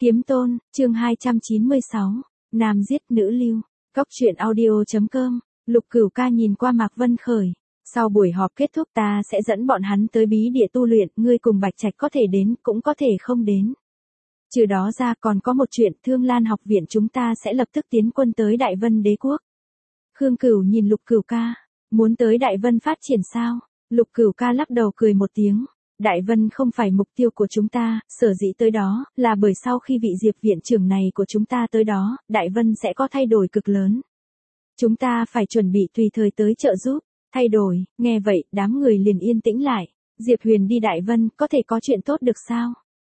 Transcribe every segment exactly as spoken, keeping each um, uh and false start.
Kiếm Tôn, chương hai trăm chín mươi sáu, Nam giết nữ lưu. Cốc truyện audio.com, Lục Cửu Ca nhìn qua Mạc Vân Khởi. Sau buổi họp kết thúc ta sẽ dẫn bọn hắn tới bí địa tu luyện, ngươi cùng Bạch Trạch có thể đến, cũng có thể không đến. Trừ đó ra còn có một chuyện, Thương Lan học viện chúng ta sẽ lập tức tiến quân tới Đại Vân Đế quốc. Khương Cửu nhìn Lục Cửu Ca, muốn tới Đại Vân phát triển sao? Lục Cửu Ca lắc đầu cười một tiếng. Đại Vân không phải mục tiêu của chúng ta, sở dĩ tới đó, là bởi sau khi vị Diệp viện trưởng này của chúng ta tới đó, Đại Vân sẽ có thay đổi cực lớn. Chúng ta phải chuẩn bị tùy thời tới trợ giúp, thay đổi, nghe vậy, đám người liền yên tĩnh lại. Diệp Huyền đi Đại Vân, có thể có chuyện tốt được sao?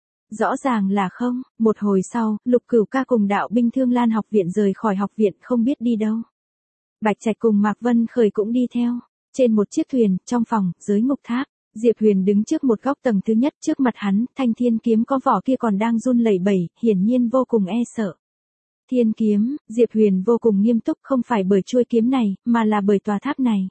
Rõ ràng là không, một hồi sau, Lục Cửu Ca cùng đạo binh Thương Lan học viện rời khỏi học viện không biết đi đâu. Bạch Trạch cùng Mạc Vân Khởi cũng đi theo. Trên một chiếc thuyền, trong phòng, dưới ngục tháp. Diệp Huyền đứng trước một góc tầng thứ nhất, trước mặt hắn, thanh thiên kiếm có vỏ kia còn đang run lẩy bẩy, hiển nhiên vô cùng e sợ. Thiên kiếm, Diệp Huyền vô cùng nghiêm túc, không phải bởi chuôi kiếm này, mà là bởi tòa tháp này.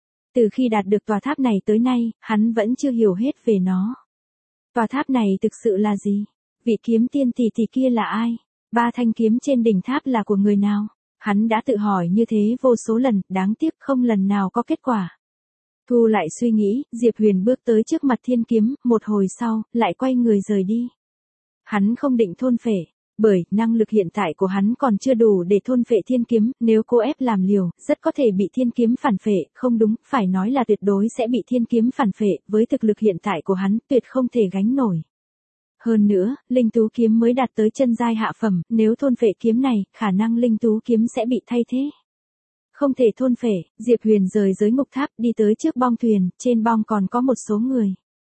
Từ khi đạt được tòa tháp này tới nay, hắn vẫn chưa hiểu hết về nó. Tòa tháp này thực sự là gì? Vị kiếm tiên tỷ tỷ kia là ai? Ba thanh kiếm trên đỉnh tháp là của người nào? Hắn đã tự hỏi như thế vô số lần, đáng tiếc không lần nào có kết quả. Thu lại suy nghĩ, Diệp Huyền bước tới trước mặt thiên kiếm, một hồi sau, lại quay người rời đi. Hắn không định thôn phệ, bởi năng lực hiện tại của hắn còn chưa đủ để thôn phệ thiên kiếm, nếu cô ép làm liều, rất có thể bị thiên kiếm phản phệ, không đúng, phải nói là tuyệt đối sẽ bị thiên kiếm phản phệ, với thực lực hiện tại của hắn, tuyệt không thể gánh nổi. Hơn nữa, linh tú kiếm mới đạt tới chân giai hạ phẩm, nếu thôn phệ kiếm này, khả năng linh tú kiếm sẽ bị thay thế. Không thể thôn phệ, Diệp Huyền rời giới ngục tháp đi tới trước bong thuyền, trên bong còn có một số người.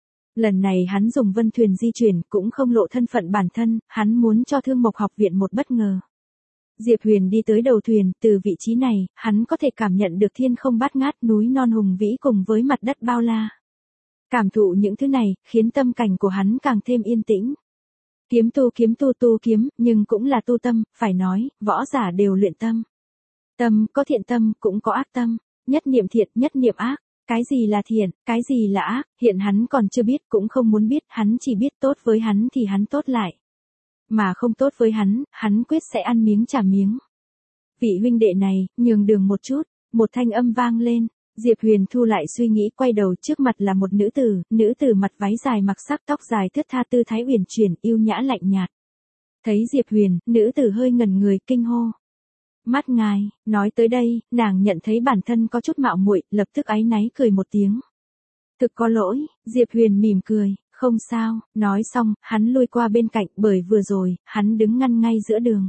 Lần này hắn dùng vân thuyền di chuyển, cũng không lộ thân phận bản thân, hắn muốn cho Thương Mộc học viện một bất ngờ. Diệp Huyền đi tới đầu thuyền, từ vị trí này, hắn có thể cảm nhận được thiên không bát ngát, núi non hùng vĩ cùng với mặt đất bao la. Cảm thụ những thứ này, khiến tâm cảnh của hắn càng thêm yên tĩnh. Kiếm tu kiếm tu tu kiếm, nhưng cũng là tu tâm, phải nói, võ giả đều luyện tâm. Tâm, có thiện tâm, cũng có ác tâm, nhất niệm thiện, nhất niệm ác, cái gì là thiện, cái gì là ác, hiện hắn còn chưa biết, cũng không muốn biết, hắn chỉ biết tốt với hắn thì hắn tốt lại. Mà không tốt với hắn, hắn quyết sẽ ăn miếng trả miếng. Vị huynh đệ này, nhường đường một chút, một thanh âm vang lên, Diệp Huyền thu lại suy nghĩ, quay đầu, trước mặt là một nữ tử, nữ tử mặt váy dài mặc sắc, tóc dài thướt tha, tư thái uyển chuyển, yêu nhã lạnh nhạt. Thấy Diệp Huyền, nữ tử hơi ngẩn người, kinh hô. Mắt ngài, nói tới đây, nàng nhận thấy bản thân có chút mạo muội, lập tức áy náy cười một tiếng. Thực có lỗi, Diệp Huyền mỉm cười, không sao, nói xong, hắn lui qua bên cạnh, bởi vừa rồi, hắn đứng ngăn ngay giữa đường.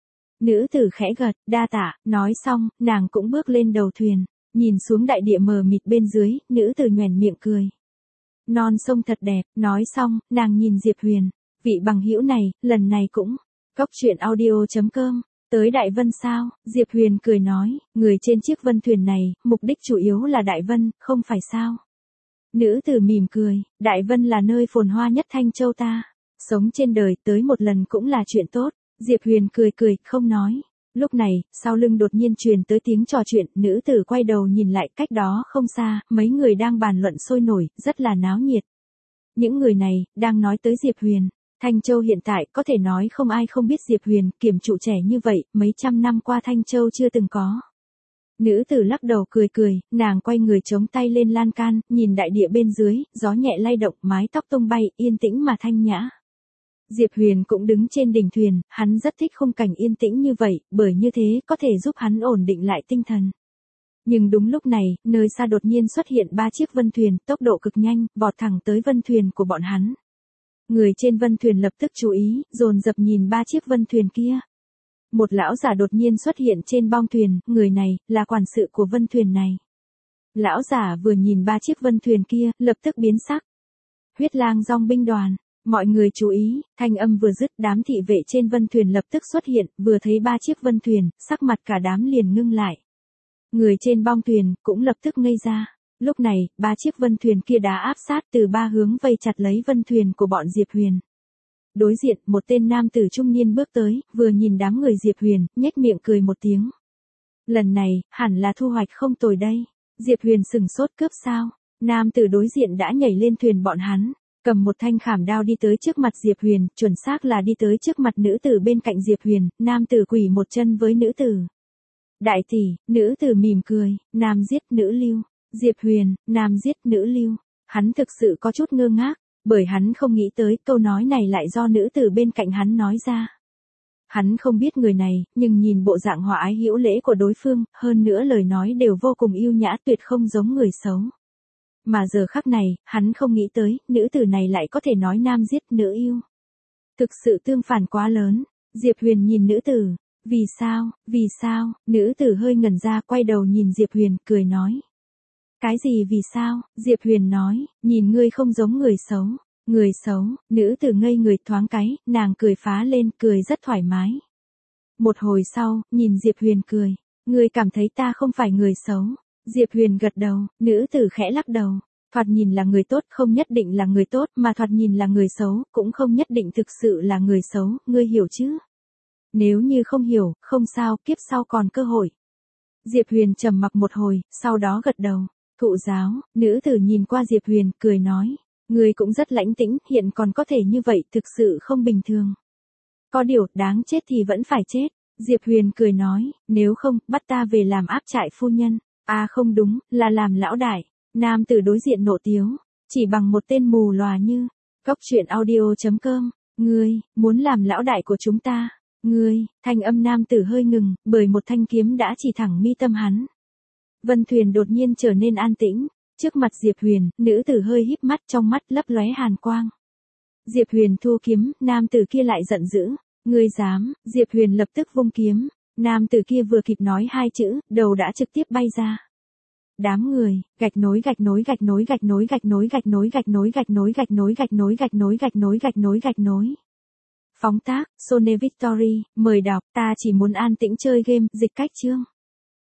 Nữ tử khẽ gật, đa tạ, nói xong, nàng cũng bước lên đầu thuyền, nhìn xuống đại địa mờ mịt bên dưới, nữ tử nhoẻn miệng cười. Non sông thật đẹp, nói xong, nàng nhìn Diệp Huyền, vị bằng hữu này, lần này cũng, cốc truyện audio.com. Tới Đại Vân sao? Diệp Huyền cười nói, người trên chiếc vân thuyền này, mục đích chủ yếu là Đại Vân, không phải sao? Nữ tử mỉm cười, Đại Vân là nơi phồn hoa nhất Thanh Châu ta. Sống trên đời tới một lần cũng là chuyện tốt. Diệp Huyền cười cười, không nói. Lúc này, sau lưng đột nhiên truyền tới tiếng trò chuyện, nữ tử quay đầu nhìn lại, cách đó không xa, mấy người đang bàn luận sôi nổi, rất là náo nhiệt. Những người này, đang nói tới Diệp Huyền. Thanh Châu hiện tại có thể nói không ai không biết Diệp Huyền, kiểm trụ trẻ như vậy, mấy trăm năm qua Thanh Châu chưa từng có. Nữ tử lắc đầu cười cười, nàng quay người chống tay lên lan can, nhìn đại địa bên dưới, gió nhẹ lay động, mái tóc tung bay, yên tĩnh mà thanh nhã. Diệp Huyền cũng đứng trên đỉnh thuyền, hắn rất thích khung cảnh yên tĩnh như vậy, bởi như thế có thể giúp hắn ổn định lại tinh thần. Nhưng đúng lúc này, nơi xa đột nhiên xuất hiện ba chiếc vân thuyền, tốc độ cực nhanh, vọt thẳng tới vân thuyền của bọn hắn. Người trên vân thuyền lập tức chú ý, dồn dập nhìn ba chiếc vân thuyền kia. Một lão giả đột nhiên xuất hiện trên bong thuyền, người này, là quản sự của vân thuyền này. Lão giả vừa nhìn ba chiếc vân thuyền kia, lập tức biến sắc. Huyết lang dòng binh đoàn, mọi người chú ý, thanh âm vừa dứt, đám thị vệ trên vân thuyền lập tức xuất hiện, vừa thấy ba chiếc vân thuyền, sắc mặt cả đám liền ngưng lại. Người trên bong thuyền, cũng lập tức ngây ra. Lúc này, ba chiếc vân thuyền kia đã áp sát từ ba hướng vây chặt lấy vân thuyền của bọn Diệp Huyền. Đối diện, một tên nam tử trung niên bước tới, vừa nhìn đám người Diệp Huyền, nhếch miệng cười một tiếng. Lần này, hẳn là thu hoạch không tồi đây. Diệp Huyền sừng sốt, cướp sao? Nam tử đối diện đã nhảy lên thuyền bọn hắn. cầm một thanh khảm đao đi tới trước mặt Diệp Huyền, chuẩn xác là đi tới trước mặt nữ tử bên cạnh Diệp Huyền, nam tử quỳ một chân với nữ tử. Đại tỷ, nữ tử mỉm cười, nam giết nữ lưu. Diệp Huyền, nam giết nữ lưu. Hắn thực sự có chút ngơ ngác, bởi hắn không nghĩ tới câu nói này lại do nữ tử bên cạnh hắn nói ra. Hắn không biết người này, nhưng nhìn bộ dạng hòa ái hữu lễ của đối phương, hơn nữa lời nói đều vô cùng yêu nhã, tuyệt không giống người xấu. Mà giờ khắc này, hắn không nghĩ tới, nữ tử này lại có thể nói nam giết nữ yêu. Thực sự tương phản quá lớn. Diệp Huyền nhìn nữ tử. Vì sao, vì sao, nữ tử hơi ngẩn ra, quay đầu nhìn Diệp Huyền, cười nói. Cái gì vì sao? Diệp Huyền nói, nhìn ngươi không giống người xấu. Người xấu, nữ tử ngây người thoáng cái, nàng cười phá lên, cười rất thoải mái. Một hồi sau, nhìn Diệp Huyền cười, ngươi cảm thấy ta không phải người xấu. Diệp Huyền gật đầu, nữ tử khẽ lắc đầu. Thoạt nhìn là người tốt không nhất định là người tốt, mà thoạt nhìn là người xấu, cũng không nhất định thực sự là người xấu, ngươi hiểu chứ? Nếu như không hiểu, không sao, kiếp sau còn cơ hội. Diệp Huyền trầm mặc một hồi, sau đó gật đầu. Thụ giáo, nữ tử nhìn qua Diệp Huyền, cười nói. Ngươi cũng rất lãnh tĩnh, hiện còn có thể như vậy, thực sự không bình thường. Có điều, đáng chết thì vẫn phải chết. Diệp Huyền cười nói, nếu không, bắt ta về làm áp trại phu nhân. À không đúng, là làm lão đại. Nam tử đối diện nộ tiếu, chỉ bằng một tên mù lòa như. Góc truyện audio chấm com. Ngươi, muốn làm lão đại của chúng ta. Ngươi, thanh âm nam tử hơi ngừng, bởi một thanh kiếm đã chỉ thẳng mi tâm hắn. Vân Thuyền đột nhiên trở nên an tĩnh. Trước mặt Diệp Huyền, nữ tử hơi híp mắt, trong mắt lấp lóe hàn quang. Diệp Huyền thu kiếm, nam tử kia lại giận dữ. Ngươi dám? Diệp Huyền lập tức vung kiếm. Nam tử kia vừa kịp nói hai chữ, đầu đã trực tiếp bay ra. Đám người, gạch nối gạch nối gạch nối gạch nối gạch nối gạch nối gạch nối gạch nối gạch nối gạch nối gạch nối gạch nối gạch nối gạch nối. Phóng tác, Sone Victory, mời đọc, ta chỉ muốn an tĩnh chơi game, dịch cách chương.